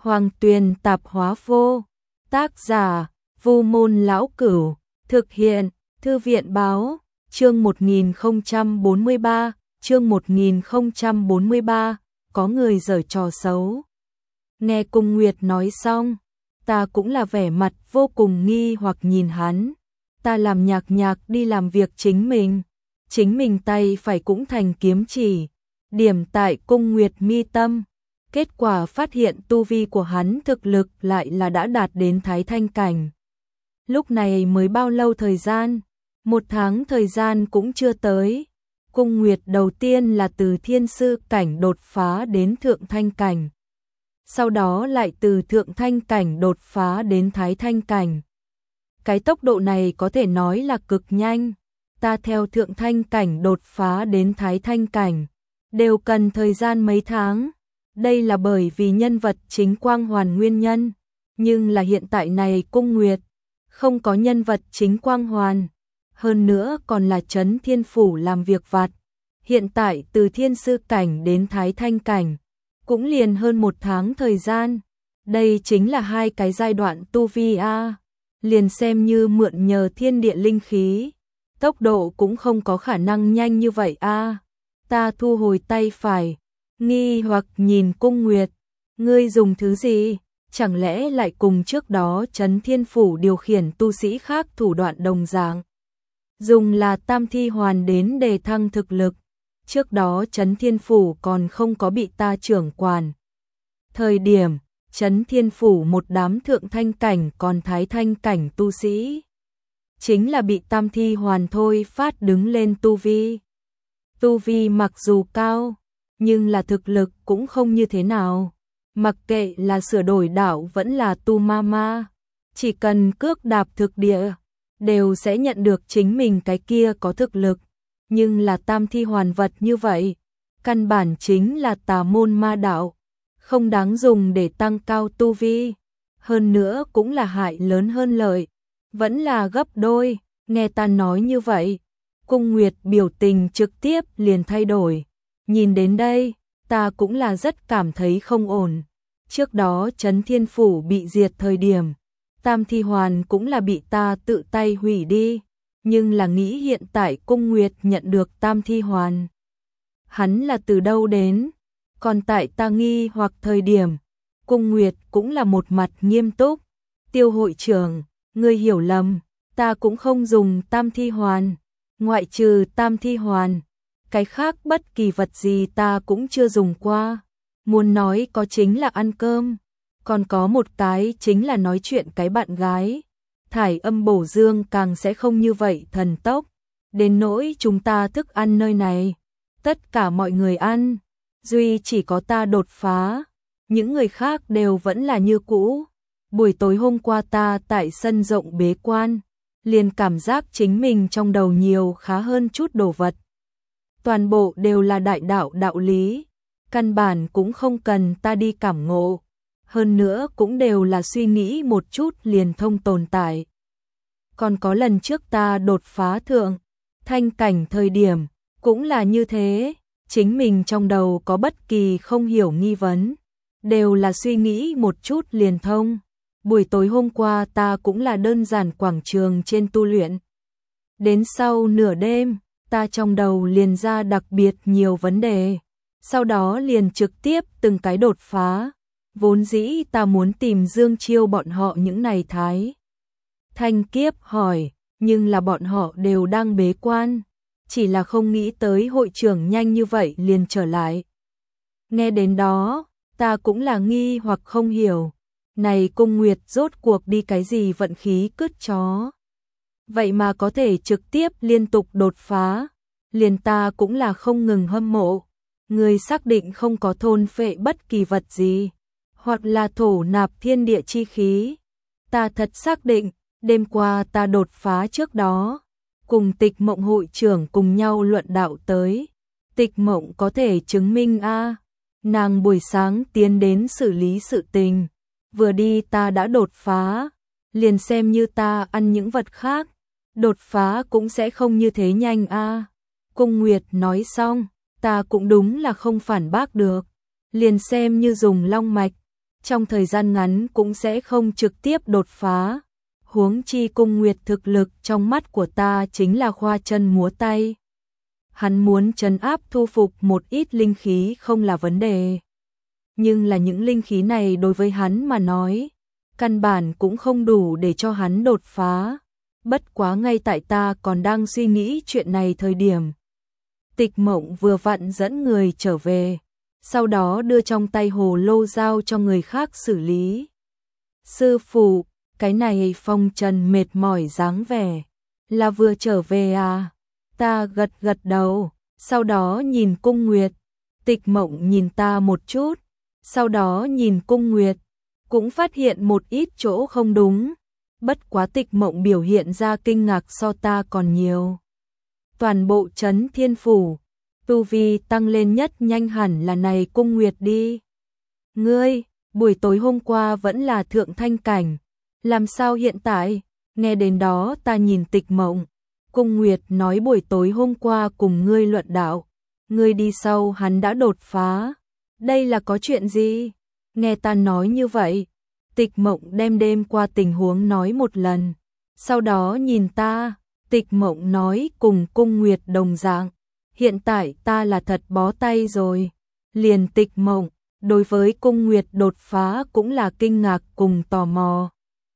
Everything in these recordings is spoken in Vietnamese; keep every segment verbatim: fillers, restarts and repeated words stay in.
Hoàng Tuyền Tạp Hóa Vô. Tác giả: Vu Môn Lão Cửu. Thực hiện: Thư viện Báo. Chương một nghìn không trăm bốn mươi ba, chương một nghìn không trăm bốn mươi ba, có người giở trò xấu. Nghe Cung Nguyệt nói xong, ta cũng là vẻ mặt vô cùng nghi hoặc nhìn hắn. Ta làm nhạc nhạc đi làm việc chính mình, chính mình tay phải cũng thành kiếm chỉ, điểm tại Cung Nguyệt mi tâm. Kết quả phát hiện tu vi của hắn thực lực lại là đã đạt đến Thái Thanh cảnh. Lúc này mới bao lâu thời gian? Một tháng thời gian cũng chưa tới. Cung Nguyệt đầu tiên là từ thiên sư cảnh đột phá đến thượng thanh cảnh. Sau đó lại từ thượng thanh cảnh đột phá đến Thái Thanh cảnh. Cái tốc độ này có thể nói là cực nhanh. Ta theo thượng thanh cảnh đột phá đến Thái Thanh cảnh đều cần thời gian mấy tháng. Đây là bởi vì nhân vật chính Quang Hoàn nguyên nhân. Nhưng là hiện tại này Cung Nguyệt không có nhân vật chính Quang Hoàn. Hơn nữa còn là Trấn Thiên Phủ làm việc vặt. Hiện tại từ thiên sư cảnh đến Thái Thanh cảnh cũng liền hơn một tháng thời gian. Đây chính là hai cái giai đoạn tu vi a. Liền xem như mượn nhờ thiên địa linh khí, tốc độ cũng không có khả năng nhanh như vậy a. Ta thu hồi tay phải, nghi hoặc nhìn Cung Nguyệt, ngươi dùng thứ gì? Chẳng lẽ lại cùng trước đó Trấn Thiên Phủ điều khiển tu sĩ khác thủ đoạn đồng dạng? Dùng là Tam Thi Hoàn đến đề thăng thực lực. Trước đó Trấn Thiên Phủ còn không có bị ta trưởng quản. Thời điểm Trấn Thiên Phủ một đám thượng thanh cảnh còn Thái Thanh cảnh tu sĩ, chính là bị Tam Thi Hoàn thôi phát đứng lên tu vi. Tu vi mặc dù cao, nhưng là thực lực cũng không như thế nào. Mặc kệ là sửa đổi đạo vẫn là tu ma ma, chỉ cần cước đạp thực địa, đều sẽ nhận được chính mình cái kia có thực lực. Nhưng là Tam Thi Hoàn vật như vậy, căn bản chính là tà môn ma đạo, không đáng dùng để tăng cao tu vi. Hơn nữa cũng là hại lớn hơn lợi, vẫn là gấp đôi. Nghe ta nói như vậy, Cung Nguyệt biểu tình trực tiếp liền thay đổi. Nhìn đến đây, ta cũng là rất cảm thấy không ổn. Trước đó Trấn Thiên Phủ bị diệt thời điểm, Tam Thi Hoàn cũng là bị ta tự tay hủy đi. Nhưng là nghĩ hiện tại Cung Nguyệt nhận được Tam Thi Hoàn, hắn là từ đâu đến? Còn tại ta nghi hoặc thời điểm, Cung Nguyệt cũng là một mặt nghiêm túc. Tiêu hội trưởng, ngươi hiểu lầm, ta cũng không dùng Tam Thi Hoàn. Ngoại trừ Tam Thi Hoàn, cái khác bất kỳ vật gì ta cũng chưa dùng qua. Muốn nói có chính là ăn cơm, còn có một cái chính là nói chuyện cái bạn gái. Thải âm bổ dương càng sẽ không như vậy thần tốc. Đến nỗi chúng ta thức ăn nơi này, tất cả mọi người ăn, duy chỉ có ta đột phá, những người khác đều vẫn là như cũ. Buổi tối hôm qua ta tại sân rộng bế quan, liền cảm giác chính mình trong đầu nhiều khá hơn chút đồ vật. Toàn bộ đều là đại đạo đạo lý, căn bản cũng không cần ta đi cảm ngộ. Hơn nữa cũng đều là suy nghĩ một chút liền thông tồn tại. Còn có lần trước ta đột phá thượng thanh cảnh thời điểm, cũng là như thế, chính mình trong đầu có bất kỳ không hiểu nghi vấn, đều là suy nghĩ một chút liền thông. Buổi tối hôm qua ta cũng là đơn giản quảng trường trên tu luyện. Đến sau nửa đêm, ta trong đầu liền ra đặc biệt nhiều vấn đề, sau đó liền trực tiếp từng cái đột phá. Vốn dĩ ta muốn tìm Dương Chiêu bọn họ những này Thái Thanh kiếp hỏi, nhưng là bọn họ đều đang bế quan, chỉ là không nghĩ tới hội trưởng nhanh như vậy liền trở lại. Nghe đến đó, ta cũng là nghi hoặc không hiểu, này Cung Nguyệt rốt cuộc đi cái gì vận khí cứt chó. Vậy mà có thể trực tiếp liên tục đột phá, liền ta cũng là không ngừng hâm mộ. Người xác định không có thôn phệ bất kỳ vật gì, hoặc là thổ nạp thiên địa chi khí. Ta thật xác định, đêm qua ta đột phá trước đó, cùng Tịch Mộng hội trưởng cùng nhau luận đạo tới. Tịch Mộng có thể chứng minh a, nàng buổi sáng tiến đến xử lý sự tình, vừa đi ta đã đột phá, liền xem như ta ăn những vật khác, đột phá cũng sẽ không như thế nhanh a. Cung Nguyệt nói xong, ta cũng đúng là không phản bác được, liền xem như dùng long mạch, trong thời gian ngắn cũng sẽ không trực tiếp đột phá. Huống chi Cung Nguyệt thực lực trong mắt của ta chính là khoa chân múa tay. Hắn muốn trấn áp thu phục một ít linh khí không là vấn đề. Nhưng là những linh khí này đối với hắn mà nói, căn bản cũng không đủ để cho hắn đột phá. Bất quá ngay tại ta còn đang suy nghĩ chuyện này thời điểm. Tịch Mộng vừa vặn dẫn người trở về, sau đó đưa trong tay hồ lô giao cho người khác xử lý. Sư phụ, cái này Phong Trần mệt mỏi dáng vẻ, là vừa trở về à? Ta gật gật đầu, sau đó nhìn Cung Nguyệt. Tịch Mộng nhìn ta một chút, sau đó nhìn Cung Nguyệt, cũng phát hiện một ít chỗ không đúng. Bất quá Tịch Mộng biểu hiện ra kinh ngạc so ta còn nhiều. Toàn bộ Trấn Thiên Phủ, tu vi tăng lên nhất nhanh hẳn là này Cung Nguyệt đi. Ngươi, buổi tối hôm qua vẫn là thượng thanh cảnh, làm sao hiện tại? Nghe đến đó ta nhìn Tịch Mộng. Cung Nguyệt nói buổi tối hôm qua cùng ngươi luận đạo, ngươi đi sau hắn đã đột phá. Đây là có chuyện gì? Nghe ta nói như vậy, Tịch Mộng đem đêm qua tình huống nói một lần, sau đó nhìn ta. Tịch Mộng nói cùng Cung Nguyệt đồng dạng, hiện tại ta là thật bó tay rồi. Liền Tịch Mộng, đối với Cung Nguyệt đột phá cũng là kinh ngạc cùng tò mò.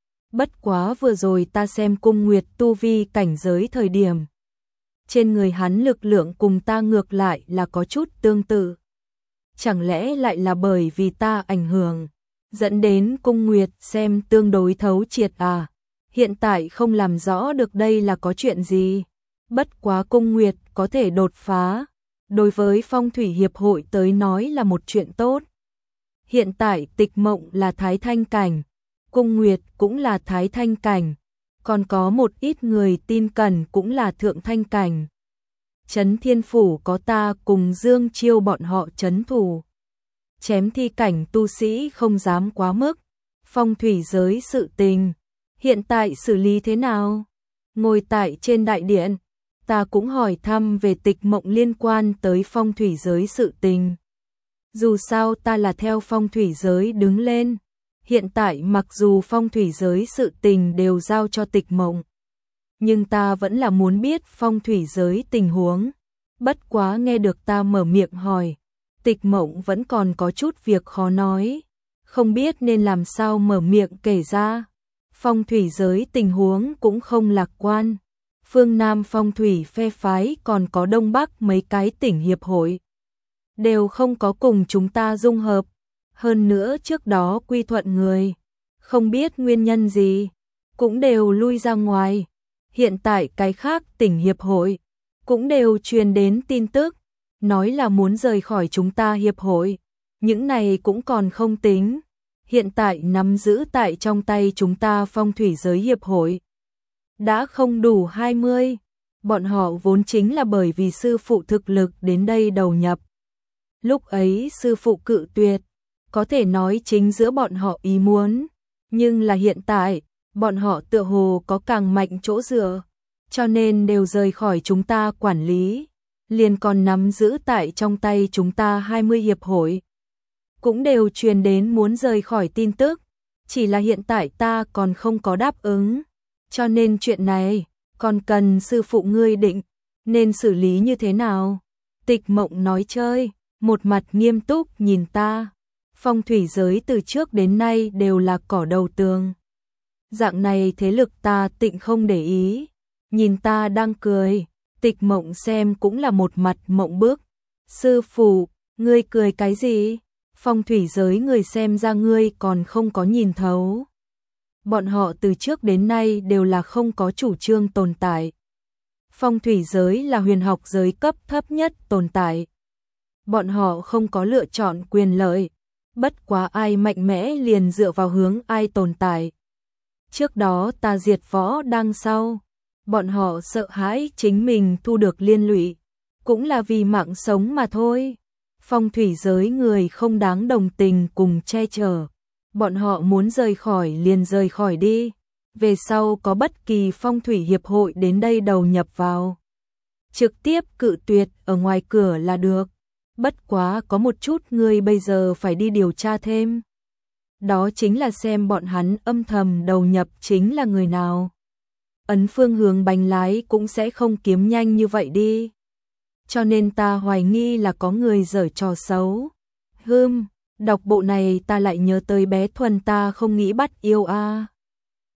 Bất quá vừa rồi ta xem Cung Nguyệt tu vi cảnh giới thời điểm, trên người hắn lực lượng cùng ta ngược lại là có chút tương tự. Chẳng lẽ lại là bởi vì ta ảnh hưởng, dẫn đến Cung Nguyệt xem tương đối thấu triệt à? Hiện tại không làm rõ được đây là có chuyện gì. Bất quá Cung Nguyệt có thể đột phá, đối với Phong Thủy Hiệp hội tới nói là một chuyện tốt. Hiện tại Tịch Mộng là Thái Thanh cảnh, Cung Nguyệt cũng là Thái Thanh cảnh, còn có một ít người tin cẩn cũng là Thượng Thanh cảnh. Trấn Thiên Phủ có ta cùng Dương Chiêu bọn họ trấn thủ. Chém thi cảnh tu sĩ không dám quá mức. Phong thủy giới sự tình, hiện tại xử lý thế nào? Ngồi tại trên đại điện, ta cũng hỏi thăm về Tịch Mộng liên quan tới phong thủy giới sự tình. Dù sao ta là theo phong thủy giới đứng lên. Hiện tại mặc dù phong thủy giới sự tình đều giao cho Tịch Mộng, nhưng ta vẫn là muốn biết phong thủy giới tình huống. Bất quá nghe được ta mở miệng hỏi, Tịch Mộng vẫn còn có chút việc khó nói, không biết nên làm sao mở miệng kể ra. Phong thủy giới tình huống cũng không lạc quan. Phương Nam phong thủy phe phái còn có Đông Bắc mấy cái tỉnh hiệp hội, đều không có cùng chúng ta dung hợp. Hơn nữa trước đó quy thuận người, không biết nguyên nhân gì, cũng đều lui ra ngoài. Hiện tại cái khác tỉnh hiệp hội, cũng đều truyền đến tin tức, nói là muốn rời khỏi chúng ta hiệp hội. Những này cũng còn không tính. Hiện tại nắm giữ tại trong tay chúng ta phong thủy giới hiệp hội đã không đủ hai mươi. Bọn họ vốn chính là bởi vì sư phụ thực lực đến đây đầu nhập. Lúc ấy sư phụ cự tuyệt, có thể nói chính giữa bọn họ ý muốn. Nhưng là hiện tại, bọn họ tựa hồ có càng mạnh chỗ dựa, cho nên đều rời khỏi chúng ta quản lý. Liền còn nắm giữ tại trong tay chúng ta hai mươi hiệp hội, cũng đều truyền đến muốn rời khỏi tin tức. Chỉ là hiện tại ta còn không có đáp ứng, cho nên chuyện này còn cần sư phụ ngươi định nên xử lý như thế nào. Tịch Mộng nói chơi, một mặt nghiêm túc nhìn ta. Phong thủy giới từ trước đến nay đều là cỏ đầu tường, dạng này thế lực ta tịnh không để ý. Nhìn ta đang cười, Tịch Mộng xem cũng là một mặt mộng bức. Sư phụ, ngươi cười cái gì? Phong thủy giới người xem ra ngươi còn không có nhìn thấu. Bọn họ từ trước đến nay đều là không có chủ trương tồn tại. Phong thủy giới là huyền học giới cấp thấp nhất tồn tại. Bọn họ không có lựa chọn quyền lợi, bất quá ai mạnh mẽ liền dựa vào hướng ai tồn tại. Trước đó ta diệt võ đăng sau, bọn họ sợ hãi chính mình thu được liên lụy, cũng là vì mạng sống mà thôi. Phong thủy giới người không đáng đồng tình cùng che chở, bọn họ muốn rời khỏi liền rời khỏi đi. Về sau có bất kỳ phong thủy hiệp hội đến đây đầu nhập vào, trực tiếp cự tuyệt ở ngoài cửa là được. Bất quá có một chút ngươi bây giờ phải đi điều tra thêm. đó chính là xem bọn hắn âm thầm đầu nhập chính là người nào. Ấn phương hướng bánh lái cũng sẽ không kiếm nhanh như vậy đi. Cho nên ta hoài nghi là có người giở trò xấu. Hừm, đọc bộ này ta lại nhớ tới bé Thuần ta không nghĩ bắt yêu a.